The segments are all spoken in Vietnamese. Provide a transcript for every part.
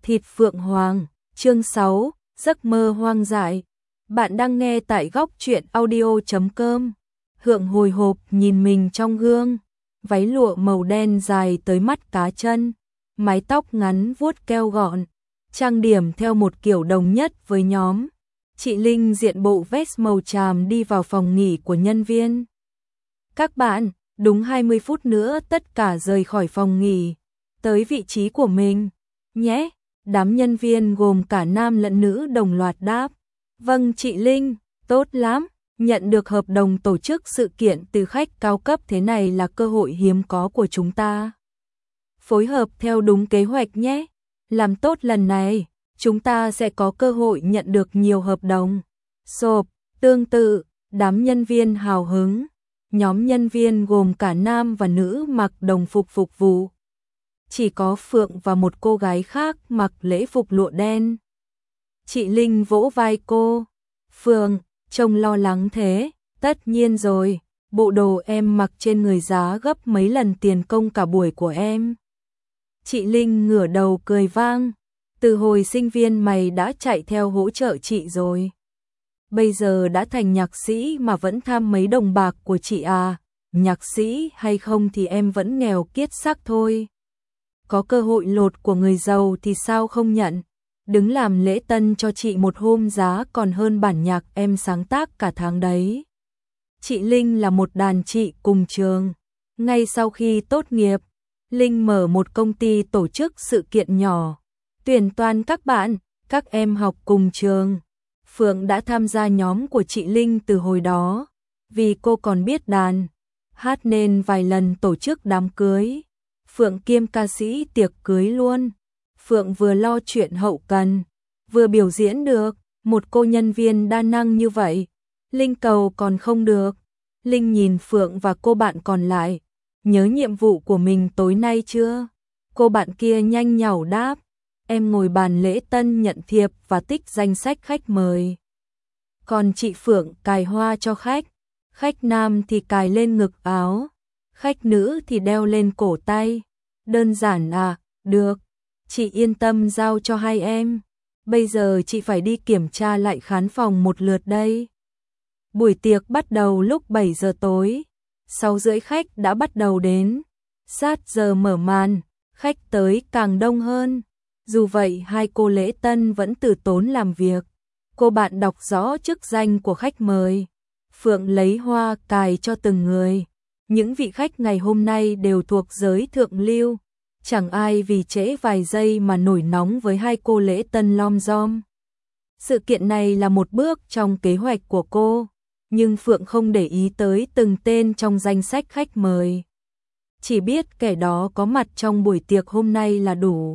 Thịt Phượng Hoàng, chương 6, giấc mơ hoang dại. Bạn đang nghe tại góc truyện audio.com. Hượng hồi hộp nhìn mình trong gương, váy lụa màu đen dài tới mắt cá chân, mái tóc ngắn vuốt keo gọn, trang điểm theo một kiểu đồng nhất với nhóm. Chị Linh diện bộ vest màu tràm đi vào phòng nghỉ của nhân viên. Các bạn, đúng 20 phút nữa tất cả rời khỏi phòng nghỉ, tới vị trí của mình, nhé. Đám nhân viên gồm cả nam lẫn nữ đồng loạt đáp. Vâng chị Linh, tốt lắm, nhận được hợp đồng tổ chức sự kiện từ khách cao cấp thế này là cơ hội hiếm có của chúng ta. Phối hợp theo đúng kế hoạch nhé, làm tốt lần này, chúng ta sẽ có cơ hội nhận được nhiều hợp đồng. Sộp, tương tự, đám nhân viên hào hứng, nhóm nhân viên gồm cả nam và nữ mặc đồng phục phục vụ. Chỉ có Phượng và một cô gái khác mặc lễ phục lụa đen. Chị Linh vỗ vai cô. Phượng, trông lo lắng thế, tất nhiên rồi, bộ đồ em mặc trên người giá gấp mấy lần tiền công cả buổi của em. Chị Linh ngửa đầu cười vang, từ hồi sinh viên mày đã chạy theo hỗ trợ chị rồi. Bây giờ đã thành nhạc sĩ mà vẫn tham mấy đồng bạc của chị à, nhạc sĩ hay không thì em vẫn nghèo kiết xác thôi. Có cơ hội lột của người giàu thì sao không nhận, đứng làm lễ tân cho chị một hôm giá còn hơn bản nhạc em sáng tác cả tháng đấy. Chị Linh là một đàn chị cùng trường. Ngay sau khi tốt nghiệp, Linh mở một công ty tổ chức sự kiện nhỏ, tuyển toàn các em học cùng trường. Phượng đã tham gia nhóm của chị Linh từ hồi đó, vì cô còn biết đàn, hát nên vài lần tổ chức đám cưới. Phượng kiêm ca sĩ tiệc cưới luôn. Phượng vừa lo chuyện hậu cần, vừa biểu diễn được, một cô nhân viên đa năng như vậy, Linh cầu còn không được. Linh nhìn Phượng và cô bạn còn lại, nhớ nhiệm vụ của mình tối nay chưa? Cô bạn kia nhanh nhảu đáp, em ngồi bàn lễ tân nhận thiệp và tích danh sách khách mời. Còn chị Phượng cài hoa cho khách nam thì cài lên ngực áo, khách nữ thì đeo lên cổ tay. Đơn giản à, được, chị yên tâm giao cho hai em. Bây giờ chị phải đi kiểm tra lại khán phòng một lượt đây. Buổi tiệc bắt đầu lúc 7 giờ tối, 6:30 khách đã bắt đầu đến. Sát giờ mở màn, khách tới càng đông hơn. Dù vậy hai cô lễ tân vẫn từ tốn làm việc. Cô bạn đọc rõ chức danh của khách mời. Phượng lấy hoa cài cho từng người. Những vị khách ngày hôm nay đều thuộc giới thượng lưu, chẳng ai vì trễ vài giây mà nổi nóng với hai cô lễ tân lom rom. Sự kiện này là một bước trong kế hoạch của cô, nhưng Phượng không để ý tới từng tên trong danh sách khách mời. Chỉ biết kẻ đó có mặt trong buổi tiệc hôm nay là đủ.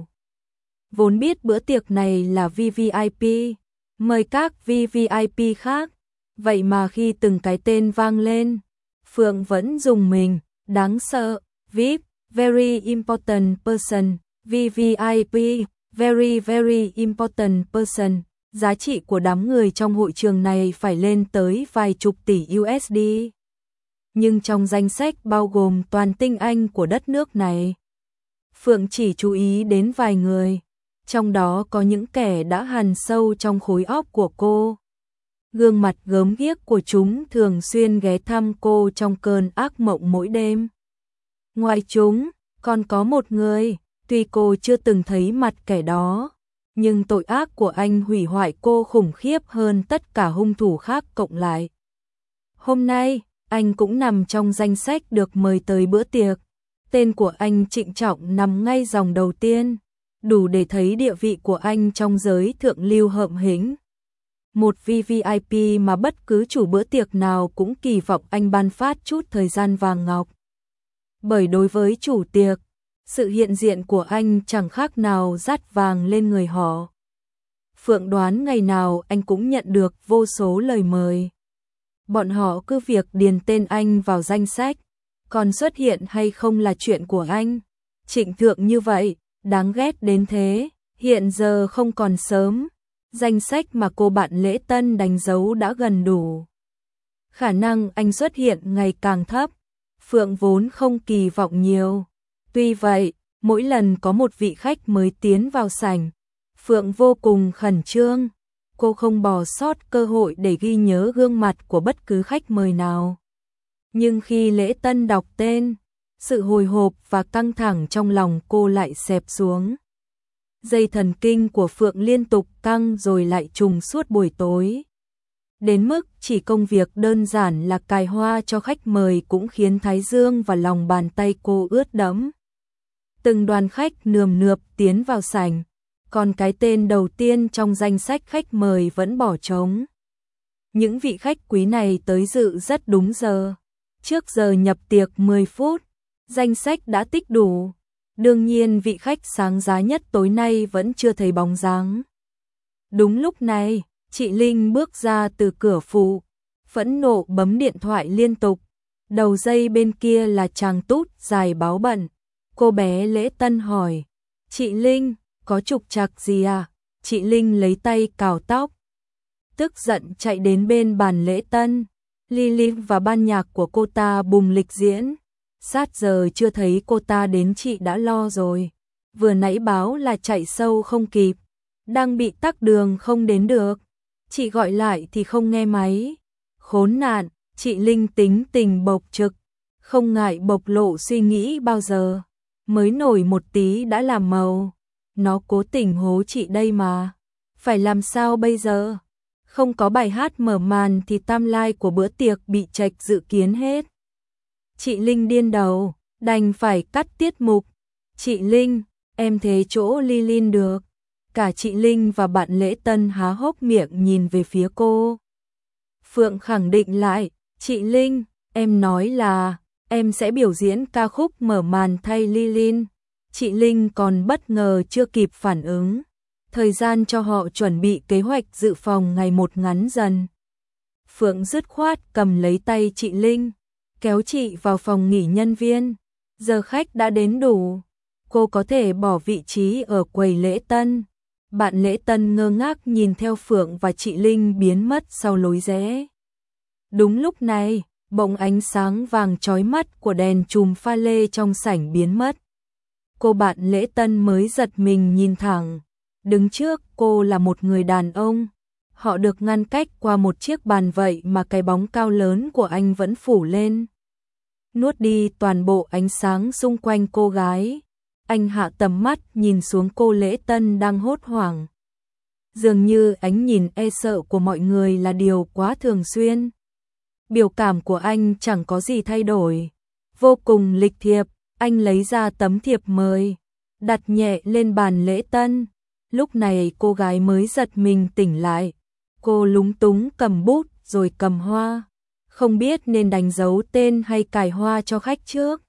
Vốn biết bữa tiệc này là VVIP, mời các VVIP khác, vậy mà khi từng cái tên vang lên, Phượng vẫn rùng mình, đáng sợ. VIP, very important person, VVIP, very very important person. Giá trị của đám người trong hội trường này phải lên tới vài chục tỷ USD. Nhưng trong danh sách bao gồm toàn tinh anh của đất nước này, Phượng chỉ chú ý đến vài người, trong đó có những kẻ đã hằn sâu trong khối óc của cô. Gương mặt gớm ghiếc của chúng thường xuyên ghé thăm cô trong cơn ác mộng mỗi đêm. Ngoài chúng, còn có một người, tuy cô chưa từng thấy mặt kẻ đó, nhưng tội ác của anh hủy hoại cô khủng khiếp hơn tất cả hung thủ khác cộng lại. Hôm nay, anh cũng nằm trong danh sách được mời tới bữa tiệc. Tên của anh trịnh trọng nằm ngay dòng đầu tiên, đủ để thấy địa vị của anh trong giới thượng lưu hợm hĩnh. Một VVIP mà bất cứ chủ bữa tiệc nào cũng kỳ vọng anh ban phát chút thời gian vàng ngọc. Bởi đối với chủ tiệc, sự hiện diện của anh chẳng khác nào dát vàng lên người họ. Phượng đoán ngày nào anh cũng nhận được vô số lời mời. Bọn họ cứ việc điền tên anh vào danh sách, còn xuất hiện hay không là chuyện của anh. Trịnh thượng như vậy, đáng ghét đến thế, hiện giờ không còn sớm. Danh sách mà cô bạn lễ tân đánh dấu đã gần đủ. Khả năng anh xuất hiện ngày càng thấp. Phượng vốn không kỳ vọng nhiều. Tuy vậy, mỗi lần có một vị khách mới tiến vào sảnh, Phượng vô cùng khẩn trương, cô không bỏ sót cơ hội để ghi nhớ gương mặt của bất cứ khách mời nào. Nhưng khi Lễ Tân đọc tên, sự hồi hộp và căng thẳng trong lòng cô lại xẹp xuống. Dây thần kinh của Phượng liên tục căng rồi lại trùng suốt buổi tối. Đến mức chỉ công việc đơn giản là cài hoa cho khách mời cũng khiến thái dương và lòng bàn tay cô ướt đẫm. Từng đoàn khách nườm nượp tiến vào sảnh, còn cái tên đầu tiên trong danh sách khách mời vẫn bỏ trống. Những vị khách quý này tới dự rất đúng giờ. Trước giờ nhập tiệc 10 phút, danh sách đã tích đủ. Đương nhiên vị khách sáng giá nhất tối nay vẫn chưa thấy bóng dáng. Đúng lúc này, chị Linh bước ra từ cửa phụ, phẫn nộ bấm điện thoại liên tục. Đầu dây bên kia là chàng tút dài báo bận. Cô bé Lễ Tân hỏi, chị Linh, có trục trặc gì à? Chị Linh lấy tay cào tóc, tức giận chạy đến bên bàn Lễ Tân. Lily và ban nhạc của cô ta bùng lịch diễn. Sát giờ chưa thấy cô ta đến chị đã lo rồi. Vừa nãy báo là chạy sâu không kịp, đang bị tắc đường không đến được. Chị gọi lại thì không nghe máy. Khốn nạn, chị Linh tính tình bộc trực, không ngại bộc lộ suy nghĩ bao giờ. Mới nổi một tí đã làm màu. Nó cố tình hố chị đây mà. Phải làm sao bây giờ? Không có bài hát mở màn thì timeline của bữa tiệc bị chệch dự kiến hết. Chị Linh điên đầu, đành phải cắt tiết mục. Chị Linh, em thế chỗ Lilin được. Cả chị Linh và bạn Lễ Tân há hốc miệng nhìn về phía cô. Phượng khẳng định lại, chị Linh, em nói là em sẽ biểu diễn ca khúc mở màn thay Lilin. Chị Linh còn bất ngờ chưa kịp phản ứng. Thời gian cho họ chuẩn bị kế hoạch dự phòng ngày một ngắn dần. Phượng dứt khoát cầm lấy tay chị Linh, kéo chị vào phòng nghỉ nhân viên. Giờ khách đã đến đủ, cô có thể bỏ vị trí ở quầy Lễ Tân. Bạn Lễ Tân ngơ ngác nhìn theo Phượng và chị Linh biến mất sau lối rẽ. Đúng lúc này, bỗng ánh sáng vàng chói mắt của đèn chùm pha lê trong sảnh biến mất. Cô bạn Lễ Tân mới giật mình nhìn thẳng. Đứng trước cô là một người đàn ông. Họ được ngăn cách qua một chiếc bàn vậy mà cái bóng cao lớn của anh vẫn phủ lên, nuốt đi toàn bộ ánh sáng xung quanh cô gái. Anh hạ tầm mắt nhìn xuống cô Lễ Tân đang hốt hoảng. Dường như ánh nhìn e sợ của mọi người là điều quá thường xuyên. Biểu cảm của anh chẳng có gì thay đổi. Vô cùng lịch thiệp, anh lấy ra tấm thiệp mời, đặt nhẹ lên bàn Lễ Tân. Lúc này cô gái mới giật mình tỉnh lại. Cô lúng túng cầm bút rồi cầm hoa. Không biết nên đánh dấu tên hay cài hoa cho khách trước.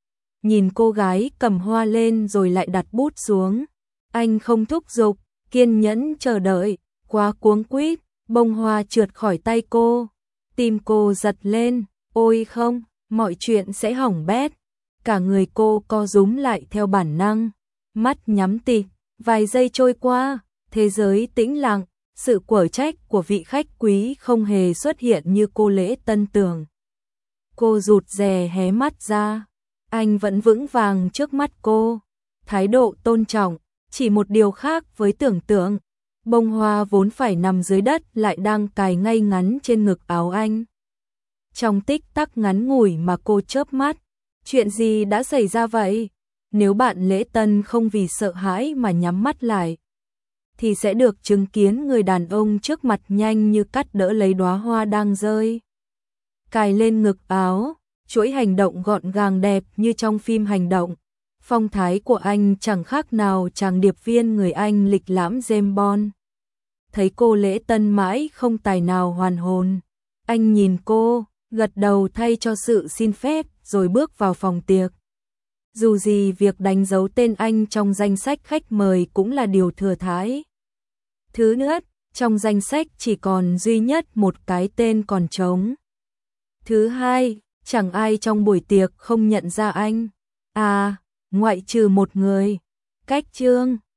Nhìn cô gái cầm hoa lên rồi lại đặt bút xuống. Anh không thúc giục, kiên nhẫn chờ đợi. Quá cuống quýt, bông hoa trượt khỏi tay cô. Tim cô giật lên. Ôi không, mọi chuyện sẽ hỏng bét. Cả người cô co rúm lại theo bản năng. Mắt nhắm tịt. Vài giây trôi qua, thế giới tĩnh lặng, sự quở trách của vị khách quý không hề xuất hiện như cô Lễ Tân tưởng. Cô rụt rè hé mắt ra, anh vẫn vững vàng trước mắt cô, thái độ tôn trọng, chỉ một điều khác với tưởng tượng. Bông hoa vốn phải nằm dưới đất lại đang cài ngay ngắn trên ngực áo anh. Trong tích tắc ngắn ngủi mà cô chớp mắt, chuyện gì đã xảy ra vậy? Nếu bạn Lễ Tân không vì sợ hãi mà nhắm mắt lại, thì sẽ được chứng kiến người đàn ông trước mặt nhanh như cắt đỡ lấy đóa hoa đang rơi. Cài lên ngực áo, chuỗi hành động gọn gàng đẹp như trong phim hành động. Phong thái của anh chẳng khác nào chàng điệp viên người Anh lịch lãm James Bond. Thấy cô Lễ Tân mãi không tài nào hoàn hồn. Anh nhìn cô, gật đầu thay cho sự xin phép rồi bước vào phòng tiệc. Dù gì việc đánh dấu tên anh trong danh sách khách mời cũng là điều thừa thãi. Thứ nữa, trong danh sách chỉ còn duy nhất một cái tên còn trống. Thứ hai, chẳng ai trong buổi tiệc không nhận ra anh. À, ngoại trừ một người. Cách Trương.